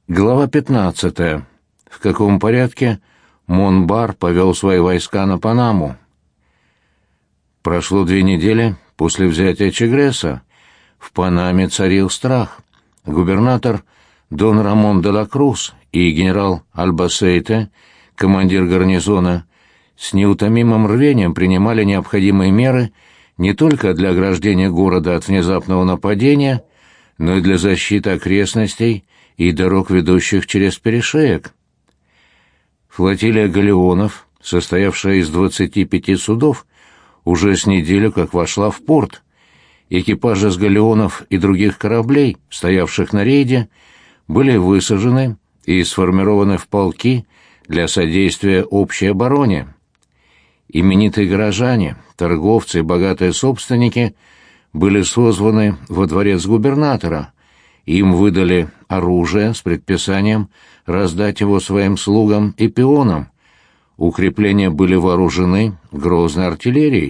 Глава 15. В каком порядке Монбар повел свои войска на Панаму? Прошло 2 недели после взятия Чагреса. В Панаме царил страх. Губернатор Дон Рамон де ла Крус и генерал Альбасейте, командир гарнизона, с неутомимым рвением принимали необходимые меры не только для ограждения города от внезапного нападения, но и для защиты окрестностей и дорог, ведущих через перешеек. Флотилия галеонов, состоявшая из 25 судов, уже с неделю как вошла в порт. Экипажи с галеонов и других кораблей, стоявших на рейде, были высажены и сформированы в полки для содействия общей обороне. Именитые горожане, торговцы и богатые собственники были созваны во дворец губернатора. Им выдали оружие с предписанием раздать его своим слугам и пионам. Укрепления были вооружены грозной артиллерией.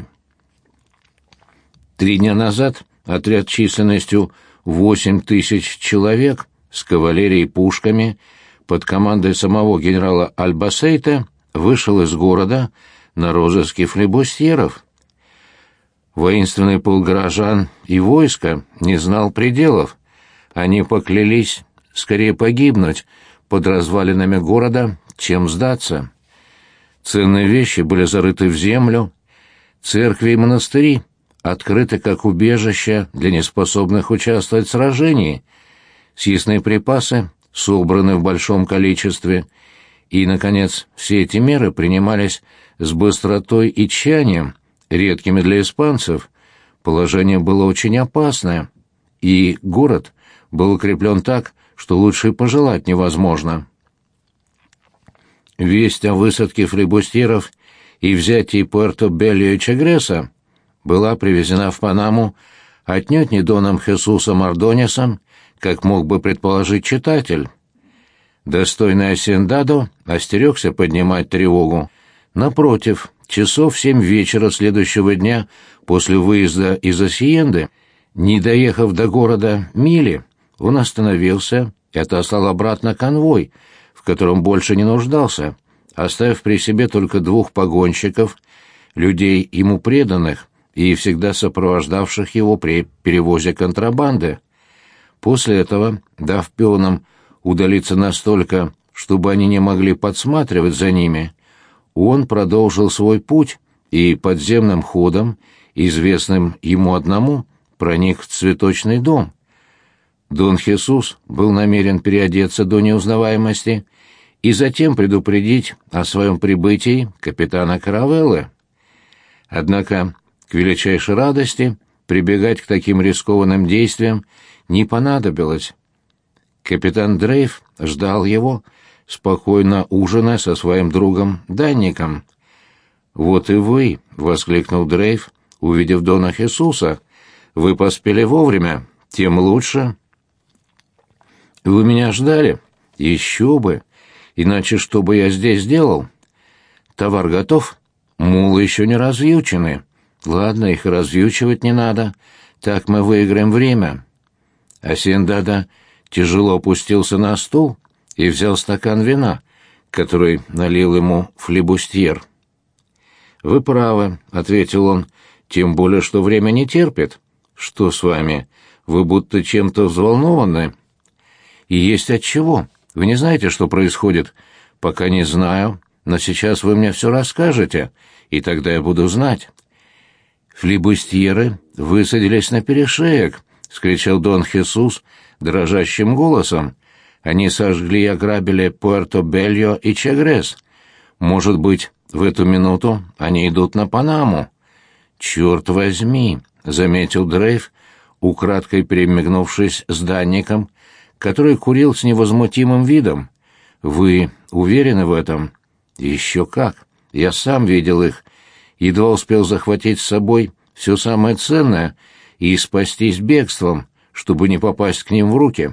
3 дня назад отряд численностью 8000 человек с кавалерией и пушками под командой самого генерала Альбасейта вышел из города на розыске флибустьеров. Воинственный пыл горожан и войска не знал пределов. Они поклялись скорее погибнуть под развалинами города, чем сдаться. Ценные вещи были зарыты в землю, церкви и монастыри открыты как убежища для неспособных участвовать в сражении, съестные припасы собраны в большом количестве, и, наконец, все эти меры принимались с быстротой и тщанием, редкими для испанцев. Положение было очень опасное, и город был укреплен так, что лучше и пожелать невозможно. Весть о высадке флибустьеров и взятии Пуэрто-Бельо и Чагреса была привезена в Панаму отнюдь не доном Хесусом Ордонесом, как мог бы предположить читатель. Достойный Асендадо остерегся поднимать тревогу. Напротив, часов в 7 вечера следующего дня после выезда из Асьенды, не доехав до города мили, он остановился и отослал обратно конвой, в котором больше не нуждался, оставив при себе только 2 погонщиков, людей ему преданных и всегда сопровождавших его при перевозе контрабанды. После этого, дав пионам удалиться настолько, чтобы они не могли подсматривать за ними, он продолжил свой путь и подземным ходом, известным ему одному, проник в цветочный дом. Дон Хесус был намерен переодеться до неузнаваемости и затем предупредить о своем прибытии капитана Каравеллы. Однако, к величайшей радости, прибегать к таким рискованным действиям не понадобилось. Капитан Дрейф ждал его, спокойно ужиная со своим другом Данником. «Вот и вы!» — воскликнул Дрейф, увидев Дона Хесуса. «Вы поспели вовремя, тем лучше». «Вы меня ждали? Еще бы! Иначе что бы я здесь делал? Товар готов? Мулы еще не развьючены. Ладно, их развьючивать не надо. Так мы выиграем время». Асендадо тяжело опустился на стул и взял стакан вина, который налил ему флибустьер. «Вы правы», — ответил он, — «тем более, что время не терпит. Что с вами? Вы будто чем-то взволнованы?» «И есть отчего. Вы не знаете, что происходит?» «Пока не знаю, но сейчас вы мне все расскажете, и тогда я буду знать». «Флибустьеры высадились на перешеек», — скричал Дон Хесус дрожащим голосом. «Они сожгли и ограбили Пуэрто-Бельо и Чагрес. Может быть, в эту минуту они идут на Панаму». «Черт возьми», — заметил Дрейф, украдкой перемигнувшись с Данником, который курил с невозмутимым видом. «Вы уверены в этом?» «Еще как! Я сам видел их. Едва успел захватить с собой все самое ценное и спастись бегством, чтобы не попасть к ним в руки».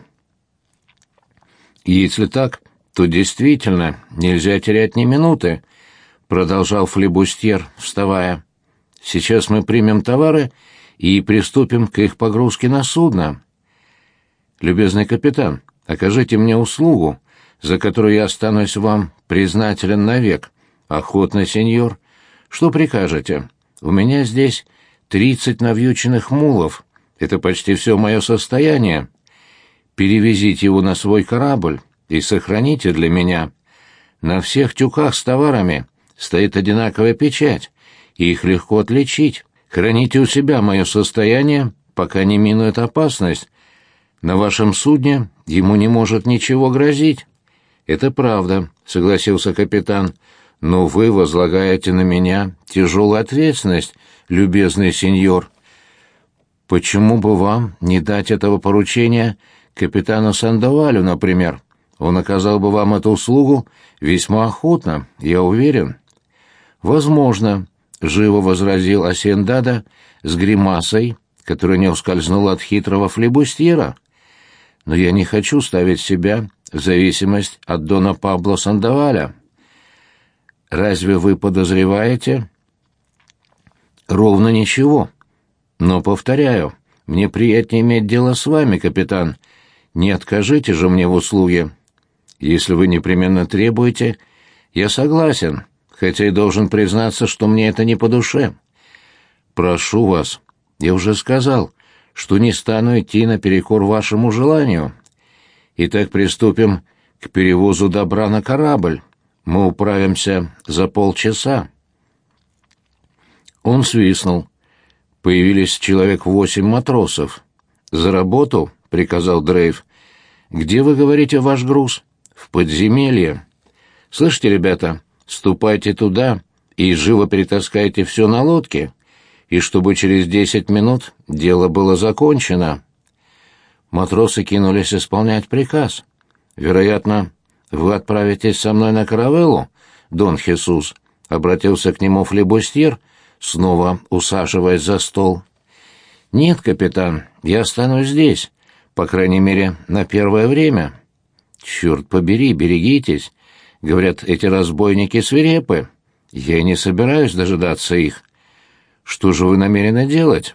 «Если так, то действительно нельзя терять ни минуты», — продолжал флибустьер, вставая. «Сейчас мы примем товары и приступим к их погрузке на судно». «Любезный капитан», — Окажите мне услугу, за которую я останусь вам признателен навек. Охотно, сеньор. Что прикажете? У меня здесь 30 навьюченных мулов. Это почти все мое состояние. Перевезите его на свой корабль и сохраните для меня. На всех тюках с товарами стоит одинаковая печать, и их легко отличить. Храните у себя мое состояние, пока не минует опасность. На вашем судне ему не может ничего грозить». «Это правда», — согласился капитан, — «но вы возлагаете на меня тяжелую ответственность, любезный сеньор. Почему бы вам не дать этого поручения капитану Сандовалю, например? Он оказал бы вам эту услугу весьма охотно, я уверен». «Возможно», — живо возразил Асьендадо с гримасой, которая не ускользнула от хитрого флибустьера. «Но я не хочу ставить себя в зависимость от дона Пабло Сандоваля. Разве вы подозреваете?» «Ровно ничего. Но, повторяю, мне приятнее иметь дело с вами, капитан. Не откажите же мне в услуге. Если вы непременно требуете, я согласен, хотя и должен признаться, что мне это не по душе. Прошу вас, я уже сказал, что не стану идти наперекор вашему желанию. Итак, приступим к перевозу добра на корабль. Мы управимся за полчаса». Он свистнул. Появились человек 8 матросов. «За работу», — приказал Дрейв. «Где, вы говорите, ваш груз?» «В подземелье». «Слышите, ребята, ступайте туда и живо перетаскайте все на лодке, и чтобы через 10 минут дело было закончено». Матросы кинулись исполнять приказ. «Вероятно, вы отправитесь со мной на каравеллу, Дон Хесус?» — обратился к нему флибустьер, снова усаживаясь за стол. «Нет, капитан, я останусь здесь, по крайней мере, на первое время». «Черт побери, берегитесь. Говорят, эти разбойники свирепы. Я и не собираюсь дожидаться их. Что же вы намерены делать?»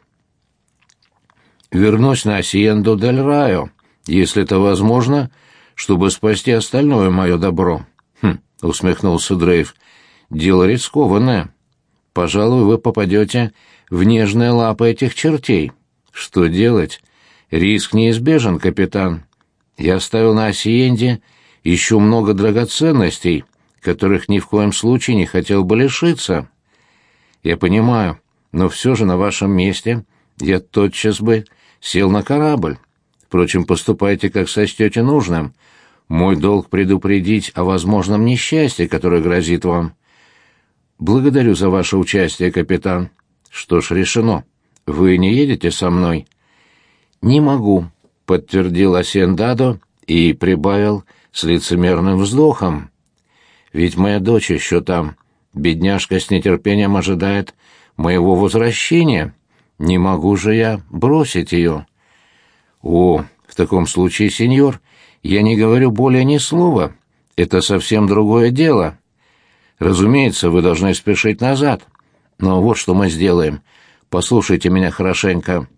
«Вернусь на Асьенду-дель-Райо, если это возможно, чтобы спасти остальное мое добро». «Хм», — усмехнулся Дрейв, — «дело рискованное. Пожалуй, вы попадете в нежные лапы этих чертей. Что делать? Риск неизбежен, капитан. Я оставил на Асьенде еще много драгоценностей, которых ни в коем случае не хотел бы лишиться. Я понимаю, но все же на вашем месте я тотчас бы сел на корабль. Впрочем, поступайте, как сочтете нужным. Мой долг предупредить о возможном несчастье, которое грозит вам». «Благодарю за ваше участие, капитан». «Что ж, решено. Вы не едете со мной?» «Не могу», — подтвердил Асьендадо и прибавил с лицемерным вздохом. «Ведь моя дочь еще там. Бедняжка с нетерпением ожидает моего возвращения. Не могу же я бросить ее». «О, в таком случае, сеньор, я не говорю более ни слова. Это совсем другое дело. Разумеется, вы должны спешить назад. Но вот что мы сделаем. Послушайте меня хорошенько.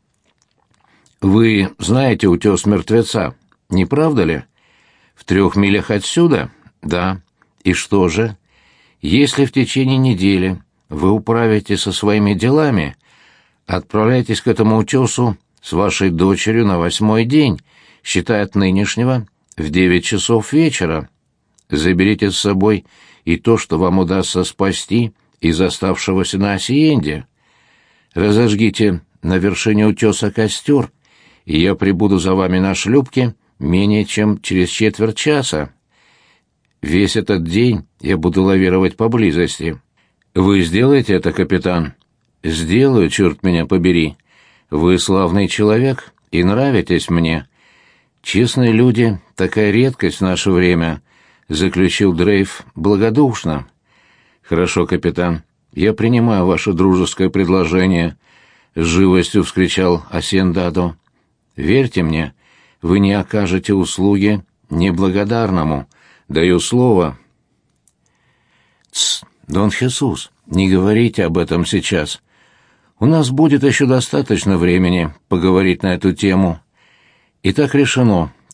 Вы знаете утес мертвеца, не правда ли? В 3 милях отсюда? Да. И что же? Если в течение недели вы управитесь со своими делами, отправляйтесь к этому утесу с вашей дочерью на 8-й день, считая от нынешнего, в 9 часов вечера. Заберите с собой и то, что вам удастся спасти из оставшегося на Асьенде. Разожгите на вершине утеса костер, и я прибуду за вами на шлюпке менее чем через четверть часа. Весь этот день я буду лавировать поблизости. Вы сделаете это, капитан?» «Сделаю, черт меня побери. Вы славный человек и нравитесь мне. Честные люди — такая редкость в наше время», — заключил Дрейв благодушно. «Хорошо, капитан, я принимаю ваше дружеское предложение», — с живостью вскричал Асьендадо. «Верьте мне, вы не окажете услуги неблагодарному. Даю слово». «Тсс, Дон Хесус, не говорите об этом сейчас. У нас будет еще достаточно времени поговорить на эту тему. Итак, решено.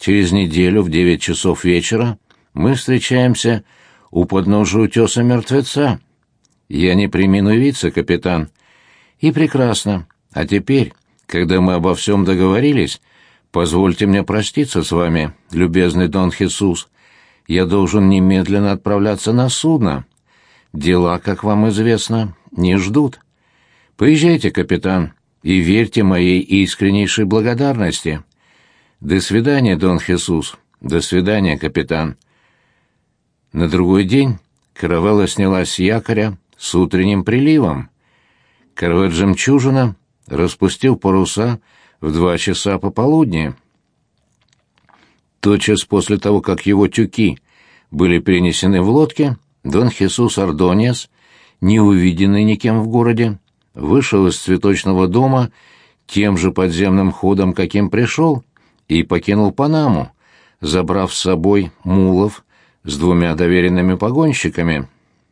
через неделю в 9 часов вечера мы встречаемся у подножия утеса мертвеца. Я не премину явиться, капитан. И прекрасно. А теперь, когда мы обо всем договорились, позвольте мне проститься с вами, любезный Дон Хесус. Я должен немедленно отправляться на судно. Дела, как вам известно, не ждут. Поезжайте, капитан, и верьте моей искреннейшей благодарности. До свидания, Дон Хесус. До свидания, капитан. На другой день каравелла снялась с якоря с утренним приливом. Корвет-жемчужина распустил паруса в 2 часа пополудни. Тотчас после того, как его тюки были перенесены в лодке, Дон Хесус Ордоньес, не увиденный никем в городе, вышел из цветочного дома тем же подземным ходом, каким пришел, и покинул Панаму, забрав с собой мулов с 2 доверенными погонщиками.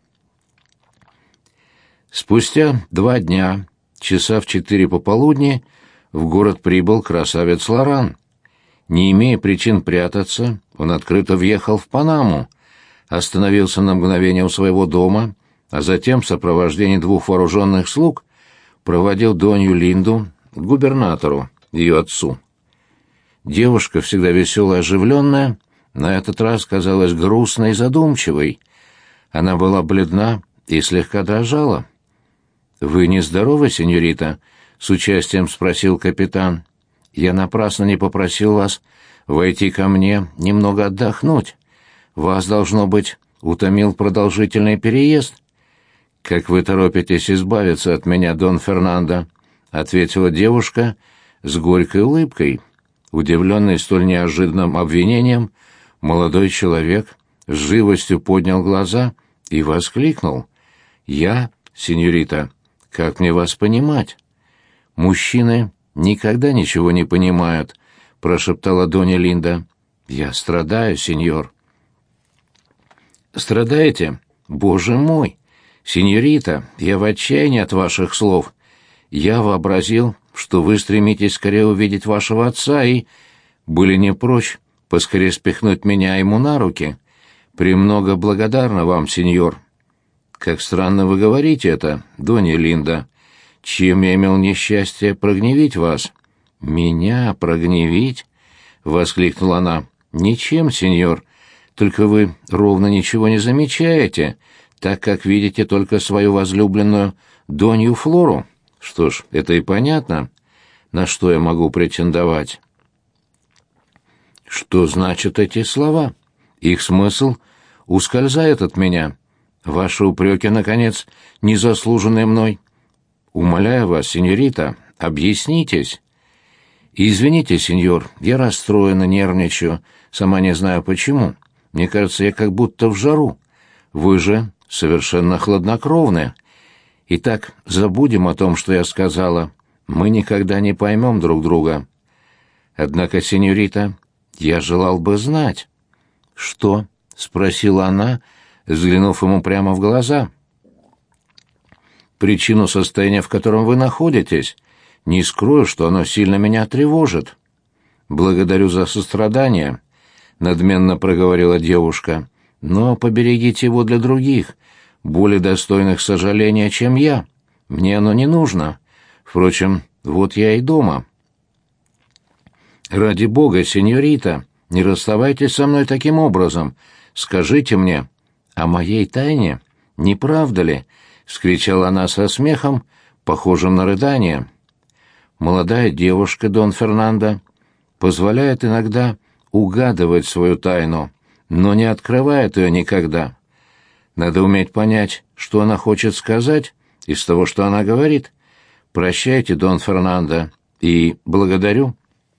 Спустя 2 дня, часа в 4 пополудни, в город прибыл красавец Лоран. Не имея причин прятаться, он открыто въехал в Панаму, остановился на мгновение у своего дома, а затем в сопровождении 2 вооруженных слуг проводил Донью Линду к губернатору, ее отцу. Девушка, всегда веселая и оживленная, на этот раз казалась грустной и задумчивой. Она была бледна и слегка дрожала. «Вы нездоровы, сеньорита?» — с участием спросил капитан. «Я напрасно не попросил вас войти ко мне немного отдохнуть. Вас, должно быть, утомил продолжительный переезд». «Как вы торопитесь избавиться от меня, Дон Фернандо?» — ответила девушка с горькой улыбкой. Удивленный столь неожиданным обвинением, молодой человек с живостью поднял глаза и воскликнул: «Я, сеньорита, как мне вас понимать?» «Мужчины никогда ничего не понимают», — прошептала Донья Линда. «Я страдаю, сеньор». «Страдаете? Боже мой! Сеньорита, я в отчаянии от ваших слов. Я вообразил, что вы стремитесь скорее увидеть вашего отца и были не прочь поскорее спихнуть меня ему на руки. Премного благодарна вам, сеньор». «Как странно вы говорите это, Донья Линда. Чем я имел несчастье прогневить вас?» «Меня прогневить?» — воскликнула она. «Ничем, сеньор. Только вы ровно ничего не замечаете, так как видите только свою возлюбленную Донью Флору. Что ж, это и понятно. На что я могу претендовать?» «Что значат эти слова? Их смысл ускользает от меня. Ваши упреки, наконец, незаслуженные мной. Умоляю вас, сеньорита, объяснитесь». «Извините, сеньор, я расстроена, нервничаю, сама не знаю почему. Мне кажется, я как будто в жару. Вы же совершенно хладнокровны. Итак, забудем о том, что я сказала. Мы никогда не поймем друг друга. Однако, сеньорита, я желал бы знать». «Что?» — спросила она, взглянув ему прямо в глаза. «Причину состояния, в котором вы находитесь. Не скрою, что оно сильно меня тревожит». «Благодарю за сострадание», — надменно проговорила девушка. «Но поберегите его для других, более достойных сожаления, чем я. Мне оно не нужно. Впрочем, вот я и дома». «Ради бога, сеньорита, не расставайтесь со мной таким образом. Скажите мне о моей тайне, не правда ли?» — вскричала она со смехом, похожим на рыдание. «Молодая девушка, Дон Фернандо, позволяет иногда угадывать свою тайну, но не открывает ее никогда. Надо уметь понять, что она хочет сказать из того, что она говорит. Прощайте, Дон Фернандо, и благодарю».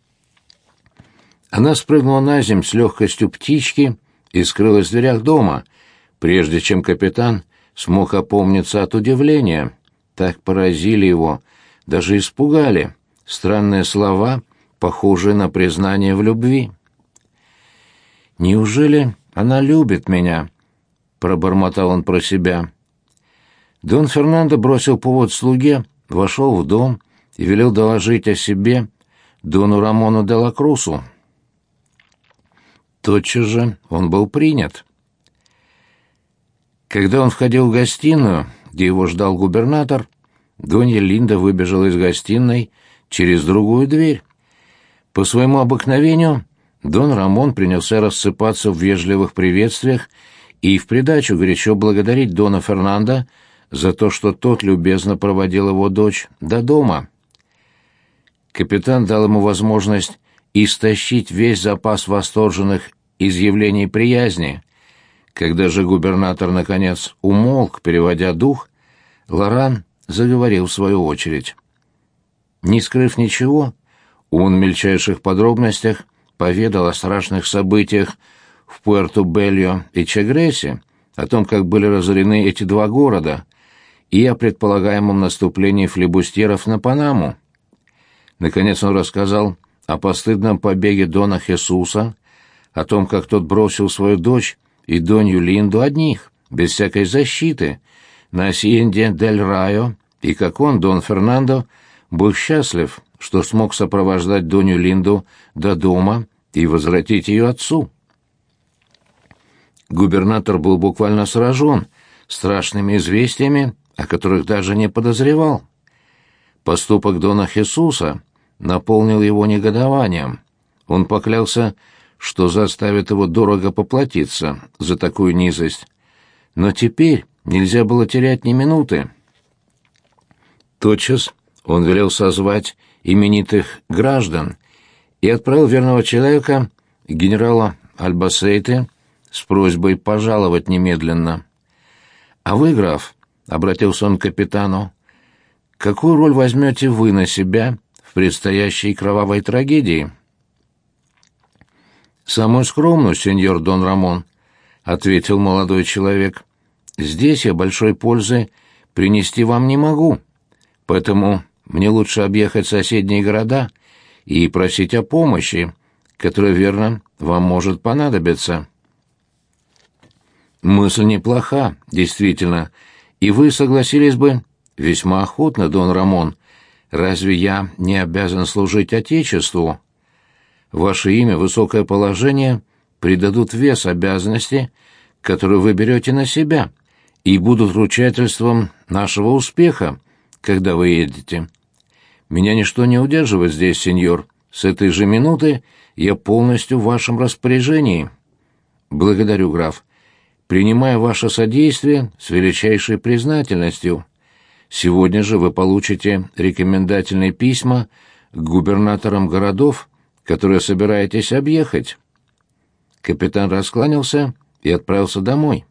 Она спрыгнула на землю с легкостью птички и скрылась в дверях дома, прежде чем капитан смог опомниться от удивления. Так поразили его, даже испугали странные слова, похожие на признание в любви. «Неужели она любит меня?» — пробормотал он про себя. Дон Фернандо бросил повод слуге, вошел в дом и велел доложить о себе дону Рамону де ла Крусу. Тотчас же он был принят. Когда он входил в гостиную, где его ждал губернатор, Донья Линда выбежала из гостиной через другую дверь. По своему обыкновению Дон Рамон принялся рассыпаться в вежливых приветствиях и в придачу горячо благодарить Дона Фернандо за то, что тот любезно проводил его дочь до дома. Капитан дал ему возможность истощить весь запас восторженных изъявлений приязни. Когда же губернатор, наконец, умолк, переводя дух, Лоран заговорил в свою очередь. Не скрыв ничего, он в мельчайших подробностях поведал о страшных событиях в Пуэрто-Бельо и Чагресе, о том, как были разорены эти два города, и о предполагаемом наступлении флибустьеров на Панаму. Наконец он рассказал о постыдном побеге Дона Хесуса, о том, как тот бросил свою дочь и Донью Линду одних, без всякой защиты, на Асьенде-дель-Райо, и как он, Дон Фернандо, был счастлив, что смог сопровождать Донью Линду до дома и возвратить ее отцу. Губернатор был буквально сражен страшными известиями, о которых даже не подозревал. Поступок Дона Хесуса наполнил его негодованием. Он поклялся, что заставит его дорого поплатиться за такую низость. Но теперь нельзя было терять ни минуты. Тотчас он велел созвать именитых граждан и отправил верного человека, генерала Альбасейте, с просьбой пожаловать немедленно. «А вы, граф», — обратился он к капитану, — «какую роль возьмете вы на себя в предстоящей кровавой трагедии?» «Самую скромную, сеньор Дон Рамон», — ответил молодой человек. «Здесь я большой пользы принести вам не могу, поэтому мне лучше объехать соседние города и просить о помощи, которая, верно, вам может понадобиться». «Мысль неплоха, действительно, и вы согласились бы весьма охотно, Дон Рамон. Разве я не обязан служить Отечеству? Ваше имя, высокое положение придадут вес обязанности, которую вы берете на себя, и будут ручательством нашего успеха, когда вы едете. Меня ничто не удерживает здесь, сеньор. С этой же минуты я полностью в вашем распоряжении». «Благодарю, граф. Принимаю ваше содействие с величайшей признательностью. Сегодня же вы получите рекомендательные письма к губернаторам городов, которые собираетесь объехать». Капитан раскланялся и отправился домой.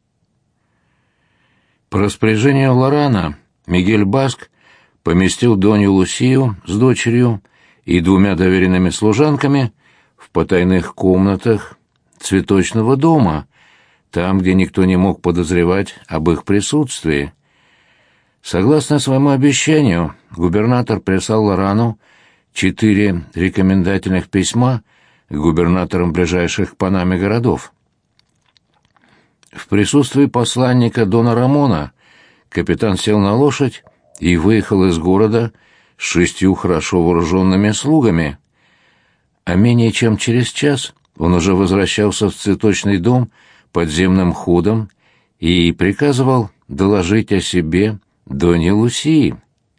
По распоряжению Лорана Мигель Баск поместил Донью Лусию с дочерью и двумя доверенными служанками в потайных комнатах цветочного дома, там, где никто не мог подозревать об их присутствии. Согласно своему обещанию, губернатор прислал Лорану 4 рекомендательных письма к губернаторам ближайших к Панаме городов. В присутствии посланника Дона Рамона капитан сел на лошадь и выехал из города с 6 хорошо вооруженными слугами. А менее чем через час он уже возвращался в цветочный дом подземным ходом и приказывал доложить о себе Донье Лусии.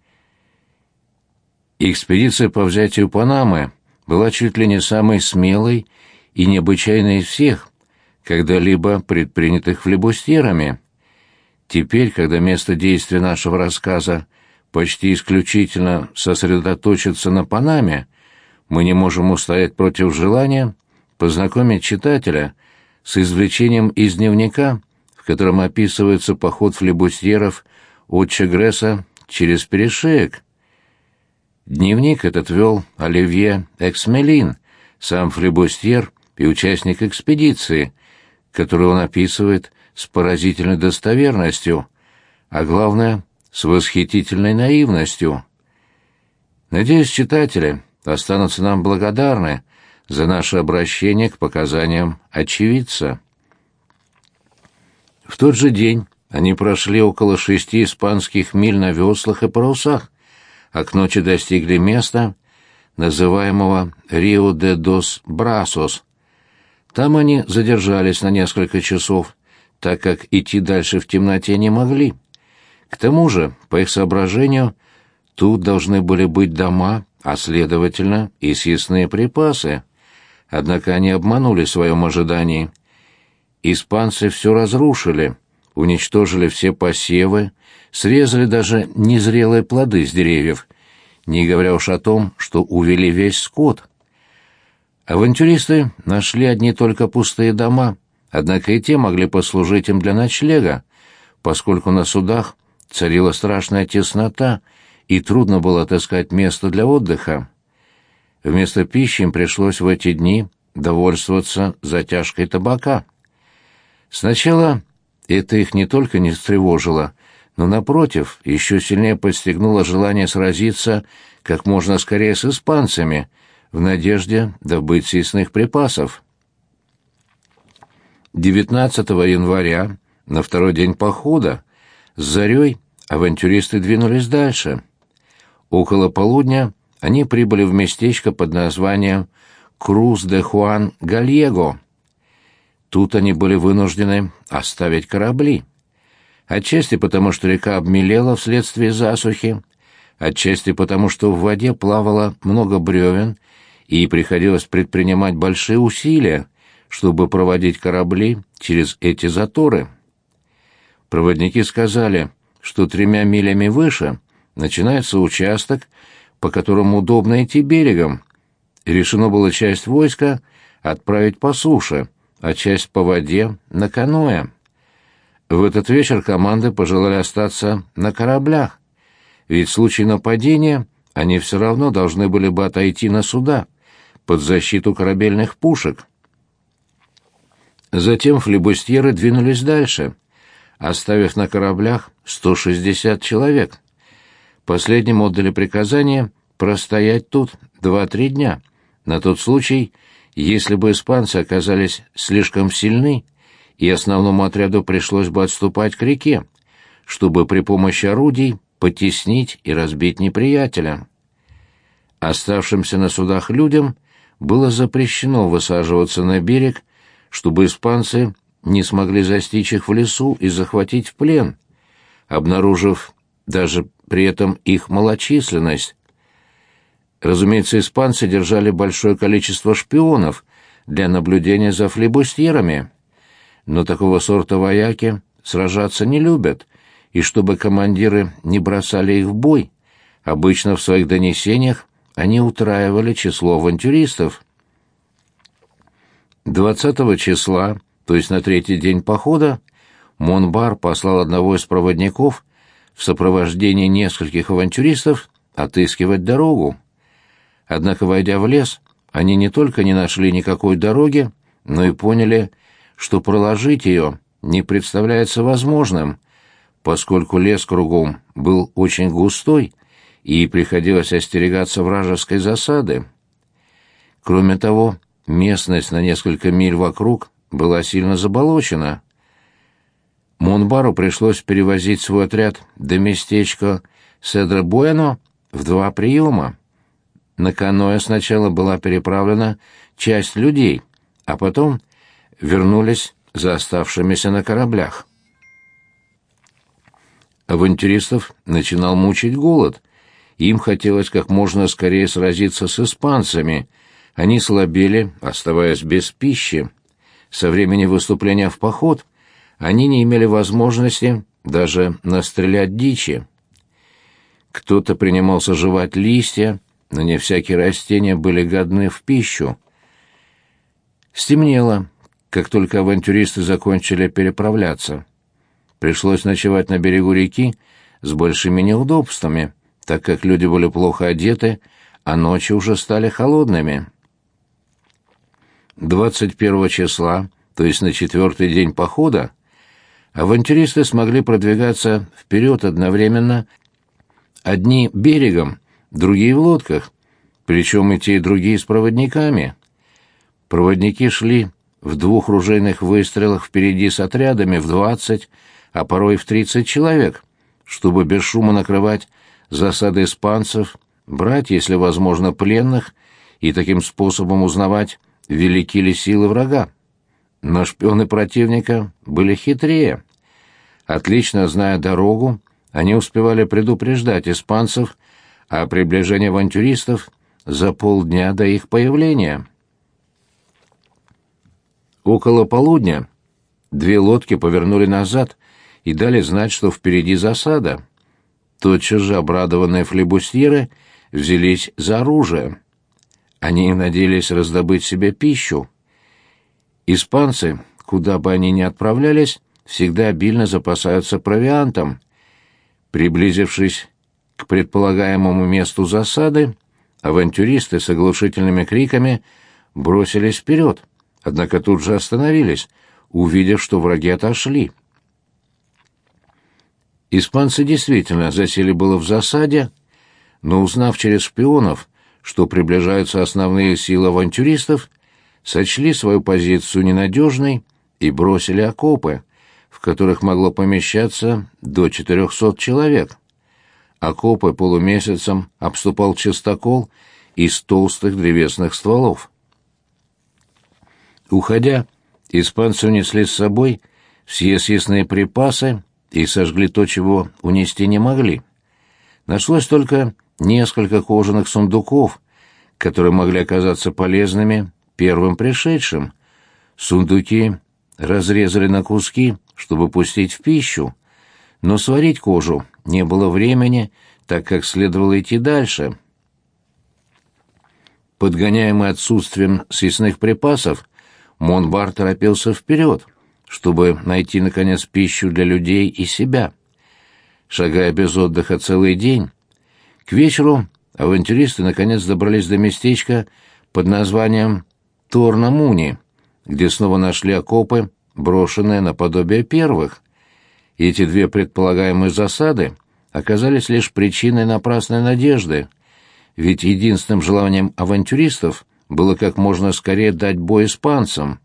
Экспедиция по взятию Панамы была чуть ли не самой смелой и необычайной из всех, когда-либо предпринятых флибустьерами. Теперь, когда место действия нашего рассказа почти исключительно сосредоточится на Панаме, мы не можем устоять против желания познакомить читателя с извлечением из дневника, в котором описывается поход флибустьеров от Чагреса через перешеек. Дневник этот вел Оливье Эксмелин, сам флибустьер и участник экспедиции, которую он описывает с поразительной достоверностью, а главное, с восхитительной наивностью. Надеюсь, читатели останутся нам благодарны за наше обращение к показаниям очевидца. В тот же день они прошли около 6 испанских миль на веслах и парусах, а к ночи достигли места, называемого Рио-де-дос-Брасос. Там они задержались на несколько часов, так как идти дальше в темноте не могли. К тому же, по их соображению, тут должны были быть дома, а следовательно и съестные припасы. Однако они обманули в своем ожидании. Испанцы все разрушили, уничтожили все посевы, срезали даже незрелые плоды с деревьев, не говоря уж о том, что увели весь скот. Авантюристы нашли одни только пустые дома, однако и те могли послужить им для ночлега, поскольку на судах царила страшная теснота, и трудно было отыскать место для отдыха. Вместо пищи им пришлось в эти дни довольствоваться затяжкой табака. Сначала это их не только не встревожило, но, напротив, еще сильнее подстегнуло желание сразиться как можно скорее с испанцами, в надежде добыть съестных припасов. 19 января, на второй день похода, с зарей авантюристы двинулись дальше. Около полудня они прибыли в местечко под названием Крус-де-Хуан-Гальего. Тут они были вынуждены оставить корабли. Отчасти потому, что река обмелела вследствие засухи, отчасти потому, что в воде плавало много бревен, и приходилось предпринимать большие усилия, чтобы проводить корабли через эти заторы. Проводники сказали, что 3 милями выше начинается участок, по которому удобно идти берегом, и решено было часть войска отправить по суше, а часть по воде на каноэ. В этот вечер команды пожелали остаться на кораблях, ведь в случае нападения они все равно должны были бы отойти на суда, под защиту корабельных пушек. Затем флибустьеры двинулись дальше, оставив на кораблях 160 человек. Последним отдали приказание простоять тут 2-3 дня, на тот случай, если бы испанцы оказались слишком сильны, и основному отряду пришлось бы отступать к реке, чтобы при помощи орудий потеснить и разбить неприятеля. Оставшимся на судах людям было запрещено высаживаться на берег, чтобы испанцы не смогли застичь их в лесу и захватить в плен, обнаружив даже при этом их малочисленность. Разумеется, испанцы держали большое количество шпионов для наблюдения за флибустьерами, но такого сорта вояки сражаться не любят, и чтобы командиры не бросали их в бой, обычно в своих донесениях они утраивали число авантюристов. 20 числа, то есть на 3-й день похода, Монбар послал одного из проводников в сопровождении нескольких авантюристов отыскивать дорогу. Однако, войдя в лес, они не только не нашли никакой дороги, но и поняли, что проложить ее не представляется возможным, поскольку лес кругом был очень густой, и приходилось остерегаться вражеской засады. Кроме того, местность на несколько миль вокруг была сильно заболочена. Монбару пришлось перевозить свой отряд до местечка Седро-Буэно в 2 приема. На каноэ сначала была переправлена часть людей, а потом вернулись за оставшимися на кораблях. Авантюристов начинал мучить голод. Им хотелось как можно скорее сразиться с испанцами. Они слабели, оставаясь без пищи. Со времени выступления в поход они не имели возможности даже настрелять дичи. Кто-то принимался жевать листья, но не всякие растения были годны в пищу. Стемнело, как только авантюристы закончили переправляться. Пришлось ночевать на берегу реки с большими неудобствами, так как люди были плохо одеты, а ночи уже стали холодными. 21 числа, то есть на 4-й день похода, авантюристы смогли продвигаться вперед одновременно, одни берегом, другие в лодках, причем и те, и другие с проводниками. Проводники шли в 2 ружейных выстрелах впереди с отрядами в 20, а порой в 30 человек, чтобы без шума накрывать засады испанцев, брать, если возможно, пленных, и таким способом узнавать, велики ли силы врага. Но шпионы противника были хитрее. Отлично зная дорогу, они успевали предупреждать испанцев о приближении авантюристов за полдня до их появления. Около полудня 2 лодки повернули назад и дали знать, что впереди засада. Тотчас же обрадованные флебустьеры взялись за оружие. Они надеялись раздобыть себе пищу. Испанцы, куда бы они ни отправлялись, всегда обильно запасаются провиантом. Приблизившись к предполагаемому месту засады, авантюристы с оглушительными криками бросились вперед, однако тут же остановились, увидев, что враги отошли. Испанцы действительно засели было в засаде, но, узнав через шпионов, что приближаются основные силы авантюристов, сочли свою позицию ненадежной и бросили окопы, в которых могло помещаться до 400 человек. Окопы полумесяцем обступал частокол из толстых древесных стволов. Уходя, испанцы унесли с собой все съестные припасы и сожгли то, чего унести не могли. Нашлось только несколько кожаных сундуков, которые могли оказаться полезными первым пришедшим. Сундуки разрезали на куски, чтобы пустить в пищу, но сварить кожу не было времени, так как следовало идти дальше. Подгоняемый отсутствием съестных припасов, Монбар торопился вперед, чтобы найти, наконец, пищу для людей и себя. Шагая без отдыха целый день, к вечеру авантюристы наконец добрались до местечка под названием Торнамуни, где снова нашли окопы, брошенные наподобие первых. Эти 2 предполагаемые засады оказались лишь причиной напрасной надежды, ведь единственным желанием авантюристов было как можно скорее дать бой испанцам.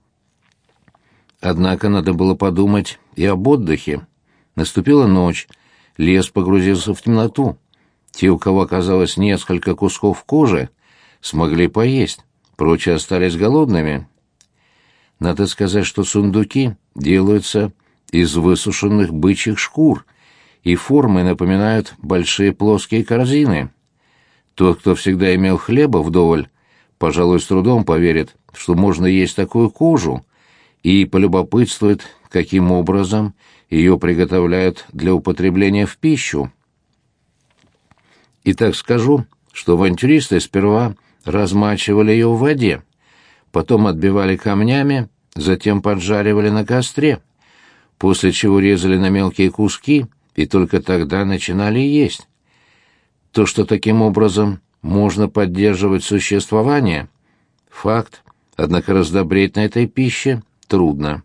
Однако надо было подумать и об отдыхе. Наступила ночь, лес погрузился в темноту. Те, у кого оказалось несколько кусков кожи, смогли поесть, прочие остались голодными. Надо сказать, что сундуки делаются из высушенных бычьих шкур, и формой напоминают большие плоские корзины. Тот, кто всегда имел хлеба вдоволь, пожалуй, с трудом поверит, что можно есть такую кожу, и полюбопытствует, каким образом ее приготовляют для употребления в пищу. Итак, скажу, что авантюристы сперва размачивали ее в воде, потом отбивали камнями, затем поджаривали на костре, после чего резали на мелкие куски и только тогда начинали есть. То, что таким образом можно поддерживать существование — факт, однако раздобреть на этой пище трудно.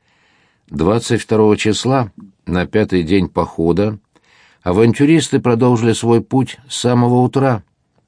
22 числа, на 5-й день похода, авантюристы продолжили свой путь с самого утра.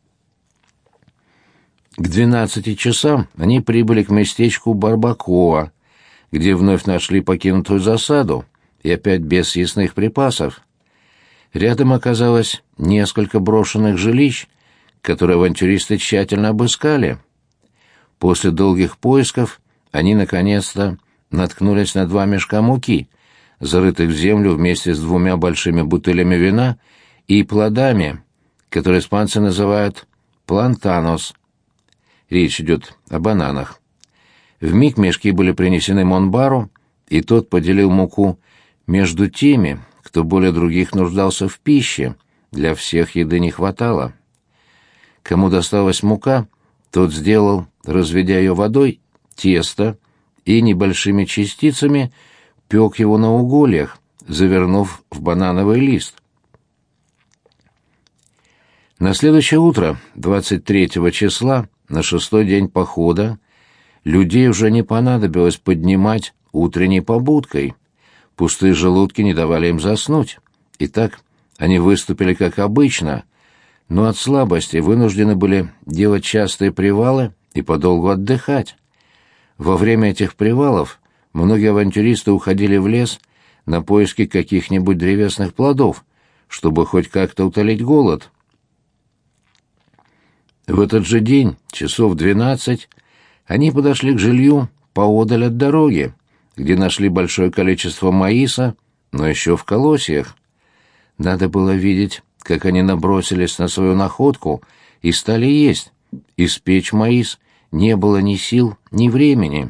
К 12 часам они прибыли к местечку Барбакоа, где вновь нашли покинутую засаду, и опять без съестных припасов. Рядом оказалось несколько брошенных жилищ, которые авантюристы тщательно обыскали. После долгих поисков они наконец-то наткнулись на 2 мешка муки, зарытых в землю вместе с 2 большими бутылями вина и плодами, которые испанцы называют плантанос. Речь идет о бананах. Вмиг мешки были принесены Монбару, и тот поделил муку между теми, кто более других нуждался в пище, для всех еды не хватало. Кому досталась мука, тот сделал, разведя ее водой, тесто и небольшими частицами пек его на угольях, завернув в банановый лист. На следующее утро, 23 числа, на 6-й день похода, людей уже не понадобилось поднимать утренней побудкой. Пустые желудки не давали им заснуть. Итак, они выступили как обычно, но от слабости вынуждены были делать частые привалы и подолгу отдыхать. Во время этих привалов многие авантюристы уходили в лес на поиски каких-нибудь древесных плодов, чтобы хоть как-то утолить голод. В этот же день, часов 12, они подошли к жилью поодаль от дороги, где нашли большое количество маиса, но еще в колосьях. Надо было видеть, как они набросились на свою находку и стали есть. Испечь маис не было ни сил, ни времени.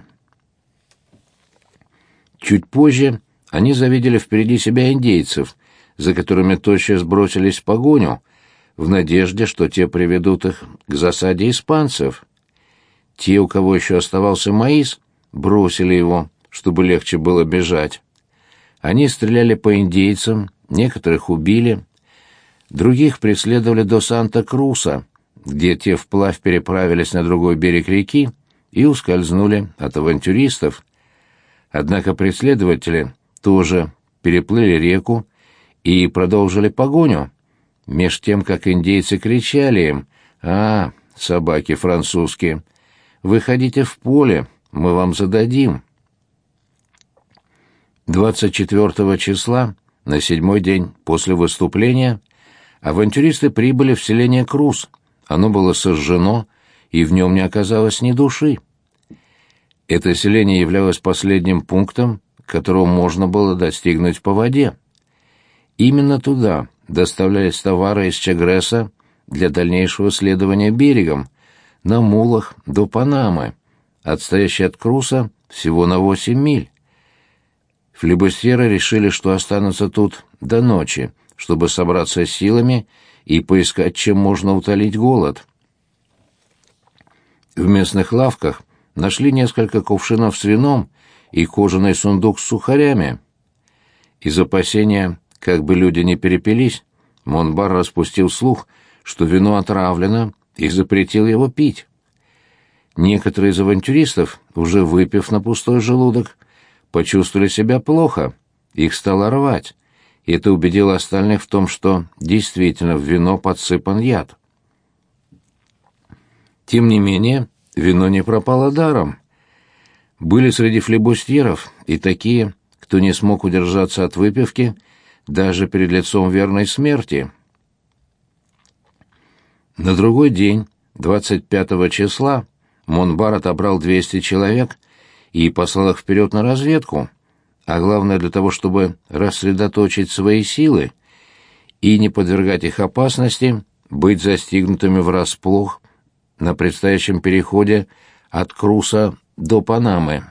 Чуть позже они завидели впереди себя индейцев, за которыми тотчас бросились в погоню, в надежде, что те приведут их к засаде испанцев. Те, у кого еще оставался маис, бросили его, чтобы легче было бежать. Они стреляли по индейцам, некоторых убили, других преследовали до Санта-Круса, где те вплавь переправились на другой берег реки и ускользнули от авантюристов. Однако преследователи тоже переплыли реку и продолжили погоню, меж тем, как индейцы кричали им: «А, собаки французские, выходите в поле, мы вам зададим». 24 числа, на 7-й день после выступления, авантюристы прибыли в селение Крус. Оно было сожжено, и в нем не оказалось ни души. Это селение являлось последним пунктом, которого можно было достигнуть по воде. Именно туда доставлялись товары из Чагреса для дальнейшего следования берегом, на мулах до Панамы, отстоящей от Круса всего на 8 миль. Флибустьеры решили, что останутся тут до ночи, чтобы собраться с силами и поискать, чем можно утолить голод. В местных лавках нашли несколько кувшинов с вином и кожаный сундук с сухарями. Из опасения, как бы люди не перепились, Монбар распустил слух, что вино отравлено, и запретил его пить. Некоторые из авантюристов, уже выпив на пустой желудок, почувствовали себя плохо, их стало рвать, и это убедило остальных в том, что действительно в вино подсыпан яд. Тем не менее, вино не пропало даром. Были среди флибустьеров и такие, кто не смог удержаться от выпивки даже перед лицом верной смерти. На другой день, 25 числа, Монбар отобрал 200 человек и послал их вперед на разведку, а главное для того, чтобы рассредоточить свои силы и не подвергать их опасности быть застигнутыми врасплох на предстоящем переходе от Круса до Панамы.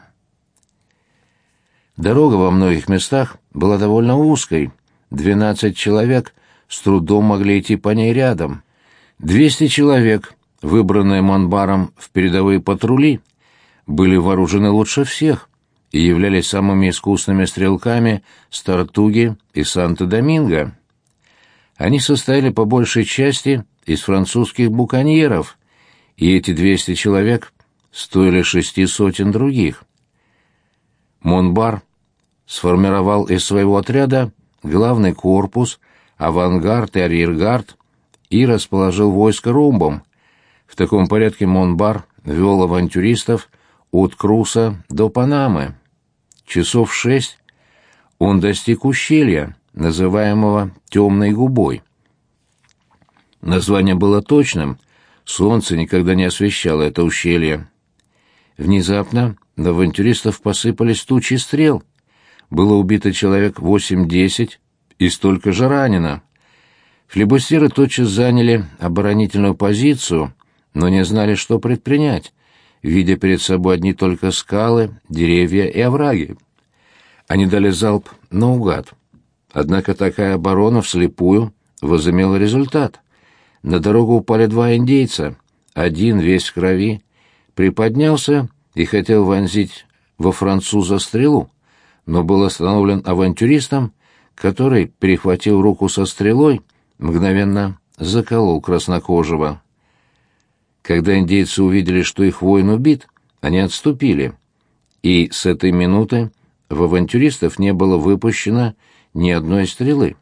Дорога во многих местах была довольно узкой, 12 человек с трудом могли идти по ней рядом. 200 человек, выбранные Монбаром в передовые патрули, были вооружены лучше всех и являлись самыми искусными стрелками с Тортуги и Санто-Доминго. Они состояли по большей части из французских буконьеров, и эти 200 человек стоили 6 сотен других. Монбар сформировал из своего отряда главный корпус, авангард и арьергард и расположил войско ромбом. В таком порядке Монбар вел авантюристов от Круса до Панамы. Часов в 6 он достиг ущелья, называемого «Темной губой». Название было точным, солнце никогда не освещало это ущелье. Внезапно на авантюристов посыпались тучи стрел. Было убито человек 8-10 и столько же ранено. Флибустьеры тотчас заняли оборонительную позицию, но не знали, что предпринять, видя перед собой одни только скалы, деревья и овраги. Они дали залп наугад. Однако такая оборона вслепую возымела результат. На дорогу упали 2 индейца, один весь в крови, приподнялся и хотел вонзить во француза стрелу, но был остановлен авантюристом, который перехватил руку со стрелой, мгновенно заколол краснокожего. Когда индейцы увидели, что их воин убит, они отступили, и с этой минуты в авантюристов не было выпущено ни одной стрелы.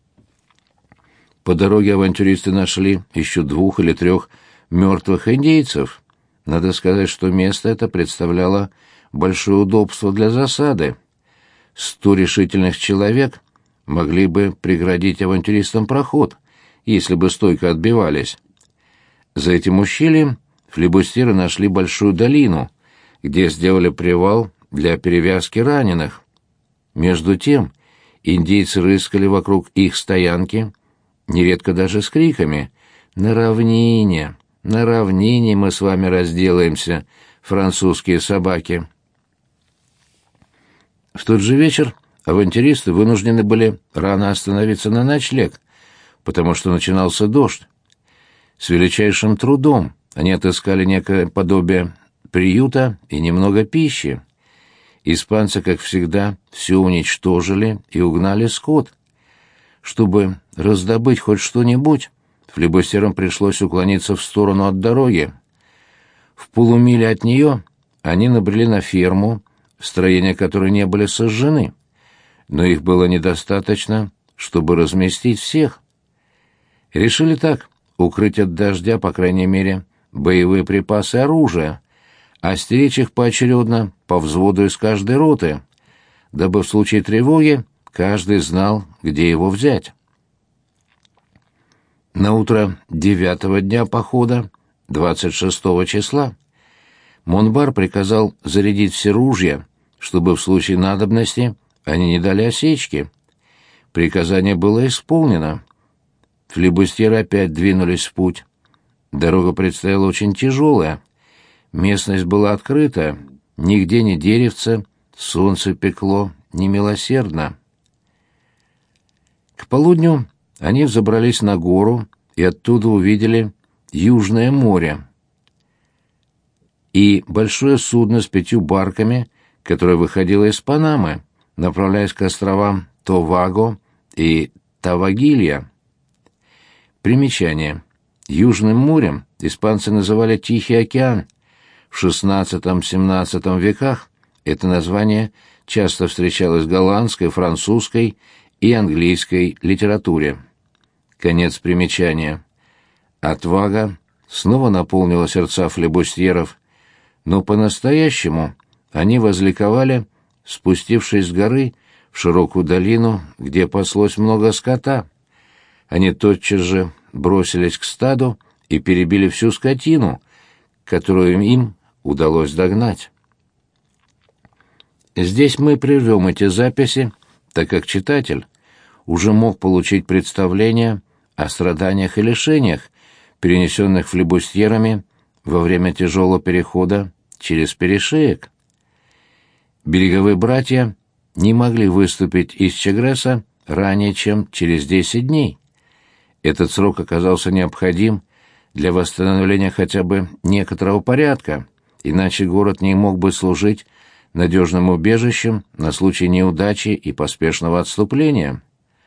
По дороге авантюристы нашли еще 2 или 3 мертвых индейцев. Надо сказать, что место это представляло большое удобство для засады. 100 решительных человек могли бы преградить авантюристам проход, если бы стойко отбивались. За этим ущельем флибустьеры нашли большую долину, где сделали привал для перевязки раненых. Между тем индейцы рыскали вокруг их стоянки, нередко даже с криками: на равнине мы с вами разделаемся, французские собаки». В тот же вечер авантюристы вынуждены были рано остановиться на ночлег, потому что начинался дождь. С величайшим трудом они отыскали некое подобие приюта и немного пищи. Испанцы, как всегда, все уничтожили и угнали скот. Чтобы раздобыть хоть что-нибудь, флибустерам пришлось уклониться в сторону от дороги. В полумиле от нее они набрели на ферму, строения которой не были сожжены, но их было недостаточно, чтобы разместить всех. Решили так: укрыть от дождя, по крайней мере, боевые припасы и оружие, а стеречь их поочередно по взводу из каждой роты, дабы в случае тревоги каждый знал, где его взять. На утро 9-го дня похода, 26 числа, Монбар приказал зарядить все ружья, чтобы в случае надобности они не дали осечки. Приказание было исполнено. Флибустьеры опять двинулись в путь. Дорога предстояла очень тяжелая. Местность была открыта, нигде ни деревца, солнце пекло немилосердно. К полудню они взобрались на гору и оттуда увидели Южное море и большое судно с 5 барками, которое выходило из Панамы, направляясь к островам Товаго и Тавагилья. Примечание. Южным морем испанцы называли Тихий океан. В XVI-XVII веках это название часто встречалось в голландской, французской и английской литературе. Конец примечания. Отвага снова наполнила сердца флибустьеров, но по-настоящему они возликовали, спустившись с горы в широкую долину, где паслось много скота. Они тотчас же бросились к стаду и перебили всю скотину, которую им удалось догнать. Здесь мы прервем эти записи, так как читатель уже мог получить представление о страданиях и лишениях, перенесенных флибустьерами во время тяжелого перехода через перешеек. Береговые братья не могли выступить из Чагреса ранее, чем через 10 дней. Этот срок оказался необходим для восстановления хотя бы некоторого порядка, иначе город не мог бы служить надежным убежищем на случай неудачи и поспешного отступления.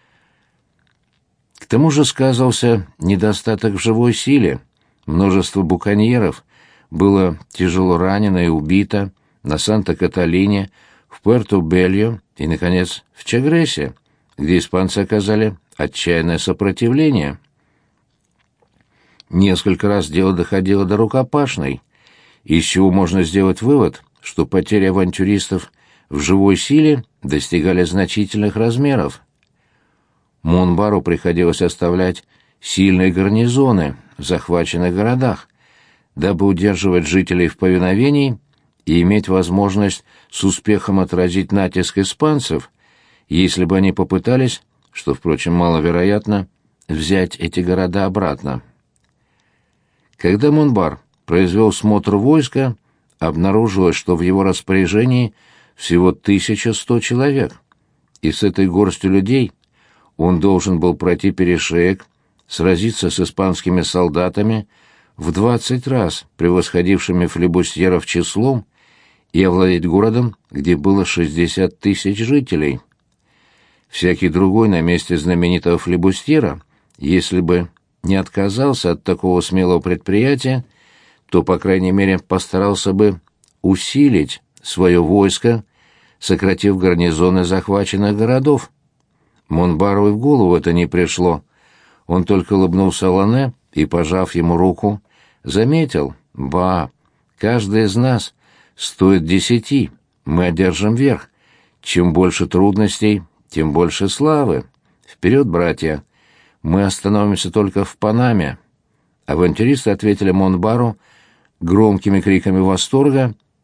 К тому же сказывался недостаток в живой силе. Множество буконьеров было тяжело ранено и убито на Санта-Каталине, в Пуэрто-Бельо и, наконец, в Чагресе, где испанцы оказали отчаянное сопротивление. Несколько раз дело доходило до рукопашной, из чего можно сделать вывод, что потери авантюристов в живой силе достигали значительных размеров. Монбару приходилось оставлять сильные гарнизоны в захваченных городах, дабы удерживать жителей в повиновении и иметь возможность с успехом отразить натиск испанцев, если бы они попытались, что, впрочем, маловероятно, взять эти города обратно. Когда Монбар произвел смотр войска, обнаружилось, что в его распоряжении всего 1100 человек, и с этой горстью людей он должен был пройти перешеек, сразиться с испанскими солдатами, в 20 раз превосходившими флибустьеров числом, и овладеть городом, где было 60 тысяч жителей. Всякий другой на месте знаменитого флибустьера, если бы не отказался от такого смелого предприятия, то, по крайней мере, постарался бы усилить свое войско, сократив гарнизоны захваченных городов. Монбару и в голову это не пришло. Он только улыбнулся Лане и, пожав ему руку, заметил: «Ба, каждый из нас стоит 10, мы одержим верх. Чем больше трудностей, тем больше славы. Вперед, братья! Мы остановимся только в Панаме». Авантюристы ответили Монбару громкими криками восторга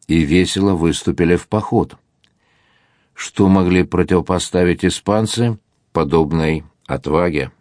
и весело выступили в поход. Что могли противопоставить испанцы подобной отваге?